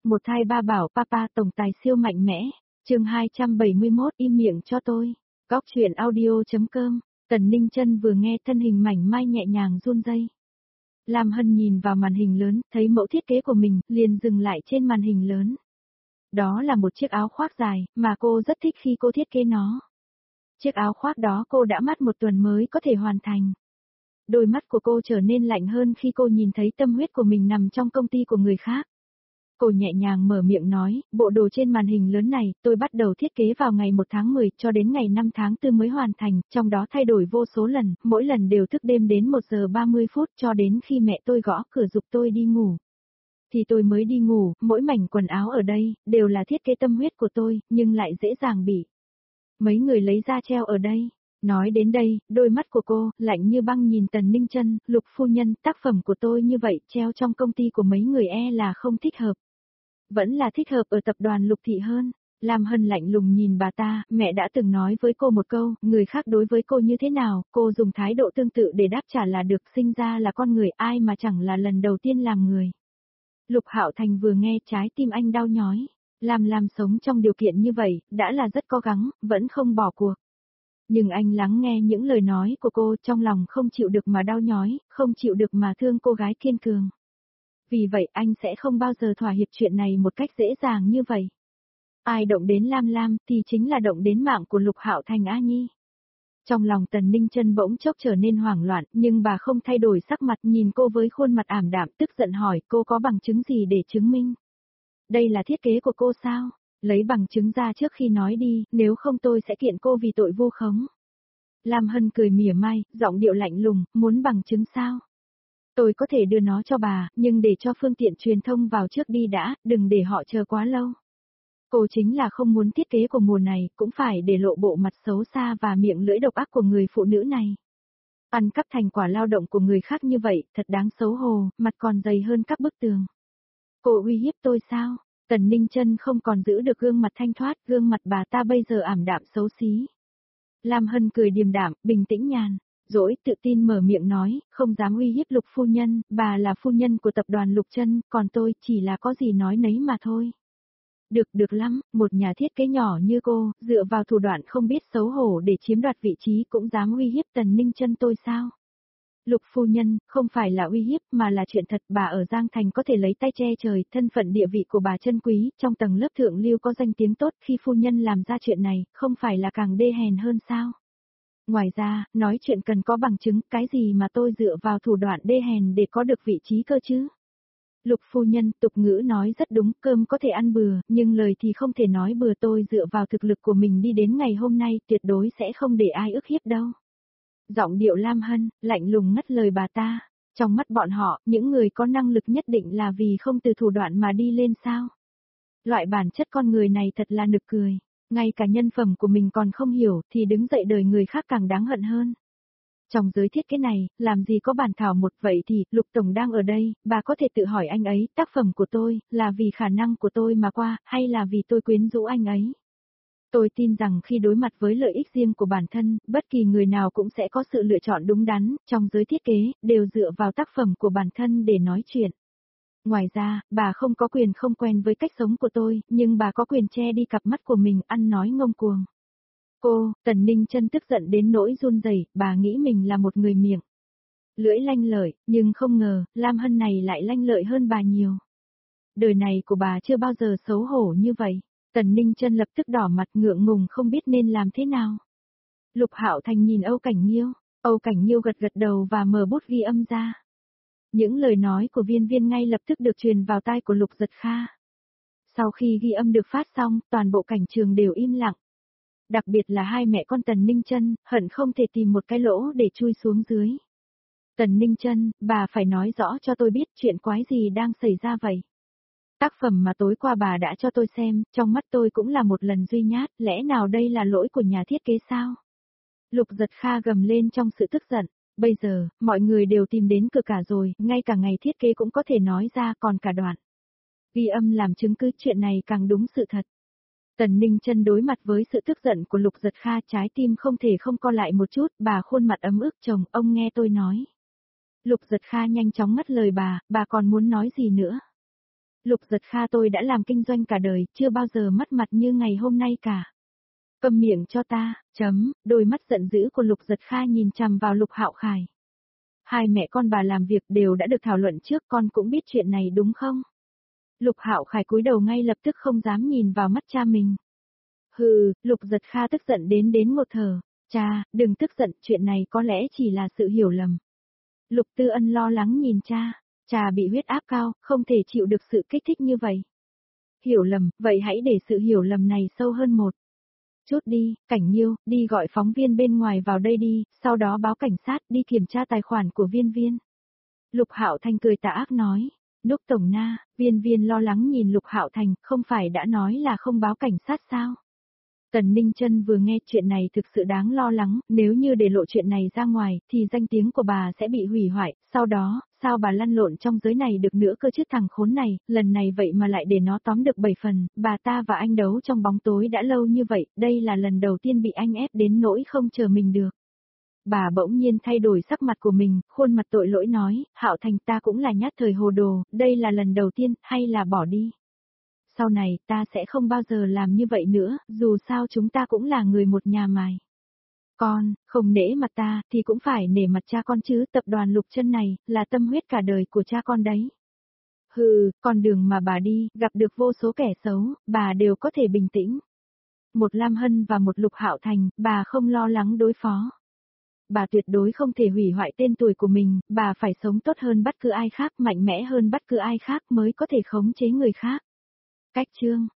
Một thai ba bảo papa tổng tài siêu mạnh mẽ. Chương 271 im miệng cho tôi. Góc truyện audio.com. Tần Ninh Chân vừa nghe thân hình mảnh mai nhẹ nhàng run rẩy. Lam Hân nhìn vào màn hình lớn, thấy mẫu thiết kế của mình, liền dừng lại trên màn hình lớn. Đó là một chiếc áo khoác dài, mà cô rất thích khi cô thiết kế nó. Chiếc áo khoác đó cô đã mất một tuần mới có thể hoàn thành. Đôi mắt của cô trở nên lạnh hơn khi cô nhìn thấy tâm huyết của mình nằm trong công ty của người khác. Cô nhẹ nhàng mở miệng nói, bộ đồ trên màn hình lớn này, tôi bắt đầu thiết kế vào ngày 1 tháng 10 cho đến ngày 5 tháng 4 mới hoàn thành, trong đó thay đổi vô số lần, mỗi lần đều thức đêm đến 1 giờ 30 phút cho đến khi mẹ tôi gõ cửa giục tôi đi ngủ. Thì tôi mới đi ngủ, mỗi mảnh quần áo ở đây, đều là thiết kế tâm huyết của tôi, nhưng lại dễ dàng bị mấy người lấy ra treo ở đây. Nói đến đây, đôi mắt của cô, lạnh như băng nhìn Tần Ninh Chân, Lục phu nhân, tác phẩm của tôi như vậy, treo trong công ty của mấy người là không thích hợp. Vẫn là thích hợp ở tập đoàn Lục Thị hơn. Lam Hân lạnh lùng nhìn bà ta, mẹ đã từng nói với cô một câu, người khác đối với cô như thế nào, cô dùng thái độ tương tự để đáp trả là được, sinh ra là con người, ai mà chẳng là lần đầu tiên làm người. Lục Hạo Thành vừa nghe trái tim anh đau nhói. Lam sống trong điều kiện như vậy, đã là rất cố gắng, vẫn không bỏ cuộc. Nhưng anh lắng nghe những lời nói của cô, trong lòng không chịu được mà đau nhói, không chịu được mà thương cô gái kiên cường. Vì vậy anh sẽ không bao giờ thỏa hiệp chuyện này một cách dễ dàng như vậy. Ai động đến Lam thì chính là động đến mạng của Lục Hạo Thành A Nhi. Trong lòng Tần Ninh Chân bỗng chốc trở nên hoảng loạn, nhưng bà không thay đổi sắc mặt, nhìn cô với khuôn mặt ảm đạm, tức giận hỏi cô có bằng chứng gì để chứng minh. Đây là thiết kế của cô sao? Lấy bằng chứng ra trước khi nói đi, nếu không tôi sẽ kiện cô vì tội vu khống. Lam Hân cười mỉa mai, giọng điệu lạnh lùng, muốn bằng chứng sao? Tôi có thể đưa nó cho bà, nhưng để cho phương tiện truyền thông vào trước đi đã, đừng để họ chờ quá lâu. Cô chính là không muốn thiết kế của mùa này, cũng phải để lộ bộ mặt xấu xa và miệng lưỡi độc ác của người phụ nữ này. Ăn cắp thành quả lao động của người khác như vậy, thật đáng xấu hổ, mặt còn dày hơn các bức tường. Cô uy hiếp tôi sao? Tần Ninh Chân không còn giữ được gương mặt thanh thoát, gương mặt bà ta bây giờ ảm đạm xấu xí. Lam Hân cười điềm đạm, bình tĩnh nhàn, dỗi tự tin mở miệng nói, không dám uy hiếp Lục phu nhân, bà là phu nhân của tập đoàn Lục Chân, còn tôi chỉ là có gì nói nấy mà thôi. Được lắm, một nhà thiết kế nhỏ như cô, dựa vào thủ đoạn không biết xấu hổ để chiếm đoạt vị trí cũng dám uy hiếp Tần Ninh Chân tôi sao? Lục phu nhân, không phải là uy hiếp mà là chuyện thật, bà ở Giang Thành có thể lấy tay che trời, thân phận địa vị của bà chân quý, trong tầng lớp thượng lưu có danh tiếng tốt, khi phu nhân làm ra chuyện này, không phải là càng đê hèn hơn sao? Ngoài ra, nói chuyện cần có bằng chứng, cái gì mà tôi dựa vào thủ đoạn đê hèn để có được vị trí cơ chứ? Lục phu nhân, tục ngữ nói rất đúng, cơm có thể ăn bừa, nhưng lời thì không thể nói bừa, tôi dựa vào thực lực của mình đi đến ngày hôm nay, tuyệt đối sẽ không để ai ức hiếp đâu. Giọng điệu Lam Hân, lạnh lùng ngắt lời bà ta. Trong mắt bọn họ, những người có năng lực nhất định là vì không từ thủ đoạn mà đi lên sao. Loại bản chất con người này thật là nực cười. Ngay cả nhân phẩm của mình còn không hiểu thì đứng dậy đời người khác càng đáng hận hơn. Trong giới thiết kế này, làm gì có bản thảo một, vậy thì, Lục Tổng đang ở đây, bà có thể tự hỏi anh ấy, tác phẩm của tôi, là vì khả năng của tôi mà qua, hay là vì tôi quyến rũ anh ấy? Tôi tin rằng khi đối mặt với lợi ích riêng của bản thân, bất kỳ người nào cũng sẽ có sự lựa chọn đúng đắn, trong giới thiết kế, đều dựa vào tác phẩm của bản thân để nói chuyện. Ngoài ra, bà không có quyền không quen với cách sống của tôi, nhưng bà có quyền che đi cặp mắt của mình, ăn nói ngông cuồng. Cô, Tần Ninh Chân tức giận đến nỗi run rẩy, bà nghĩ mình là một người miệng lưỡi lanh lợi, nhưng không ngờ, Lam Hân này lại lanh lợi hơn bà nhiều. Đời này của bà chưa bao giờ xấu hổ như vậy. Tần Ninh Chân lập tức đỏ mặt ngượng ngùng không biết nên làm thế nào. Lục Hạo Thành nhìn Âu Cảnh Nhiêu, Âu Cảnh Nhiêu gật gật đầu và mở bút ghi âm ra. Những lời nói của Viên Viên ngay lập tức được truyền vào tai của Lục Giật Kha. Sau khi ghi âm được phát xong, toàn bộ cảnh trường đều im lặng. Đặc biệt là hai mẹ con Tần Ninh Chân, hận không thể tìm một cái lỗ để chui xuống dưới. Tần Ninh Chân, bà phải nói rõ cho tôi biết chuyện quái gì đang xảy ra vậy. Tác phẩm mà tối qua bà đã cho tôi xem, trong mắt tôi cũng là một lần duy nhát, lẽ nào đây là lỗi của nhà thiết kế sao? Lục Giật Kha gầm lên trong sự tức giận, bây giờ, mọi người đều tìm đến cửa cả rồi, ngay cả ngày thiết kế cũng có thể nói ra, còn cả đoạn ghi âm làm chứng cứ, chuyện này càng đúng sự thật. Tần Ninh Chân đối mặt với sự tức giận của Lục Giật Kha, trái tim không thể không co lại một chút, bà khuôn mặt ấm ức, chồng, ông nghe tôi nói. Lục Giật Kha nhanh chóng ngắt lời bà còn muốn nói gì nữa? Lục Giật Kha tôi đã làm kinh doanh cả đời, chưa bao giờ mất mặt như ngày hôm nay cả. Câm miệng cho ta, đôi mắt giận dữ của Lục Giật Kha nhìn chằm vào Lục Hạo Khải. Hai mẹ con bà làm việc đều đã được thảo luận trước, con cũng biết chuyện này đúng không? Lục Hạo Khải cúi đầu ngay lập tức không dám nhìn vào mắt cha mình. Hừ, Lục Giật Kha tức giận đến ngột thở. Cha, đừng tức giận, chuyện này có lẽ chỉ là sự hiểu lầm. Lục Tư Ân lo lắng nhìn cha. Cha bị huyết áp cao, không thể chịu được sự kích thích như vậy. Hiểu lầm, vậy hãy để sự hiểu lầm này sâu hơn một chút đi, Cảnh Nhiêu, đi gọi phóng viên bên ngoài vào đây đi, sau đó báo cảnh sát đi kiểm tra tài khoản của Viên Viên. Lục Hạo Thành cười tà ác nói. Núc Tổng Na, Viên Viên lo lắng nhìn Lục Hạo Thành, không phải đã nói là không báo cảnh sát sao? Tần Ninh Chân vừa nghe chuyện này thực sự đáng lo lắng, nếu như để lộ chuyện này ra ngoài, thì danh tiếng của bà sẽ bị hủy hoại, sau đó, sao bà lăn lộn trong giới này được nữa cơ chứ thằng khốn này, lần này vậy mà lại để nó tóm được 7 phần, bà ta và anh đấu trong bóng tối đã lâu như vậy, đây là lần đầu tiên bị anh ép đến nỗi không chờ mình được. Bà bỗng nhiên thay đổi sắc mặt của mình, khuôn mặt tội lỗi nói, Hạo Thành ta cũng là nhát thời hồ đồ, đây là lần đầu tiên, hay là bỏ đi. Sau này ta sẽ không bao giờ làm như vậy nữa, dù sao chúng ta cũng là người một nhà mài. Con, không nể mặt ta, thì cũng phải nể mặt cha con chứ, tập đoàn Lục Chân này, là tâm huyết cả đời của cha con đấy. Hừ, con đường mà bà đi, gặp được vô số kẻ xấu, bà đều có thể bình tĩnh. Một Lam Hân và một Lục Hạo Thành, bà không lo lắng đối phó. Bà tuyệt đối không thể hủy hoại tên tuổi của mình, bà phải sống tốt hơn bất cứ ai khác, mạnh mẽ hơn bất cứ ai khác mới có thể khống chế người khác. Cách chương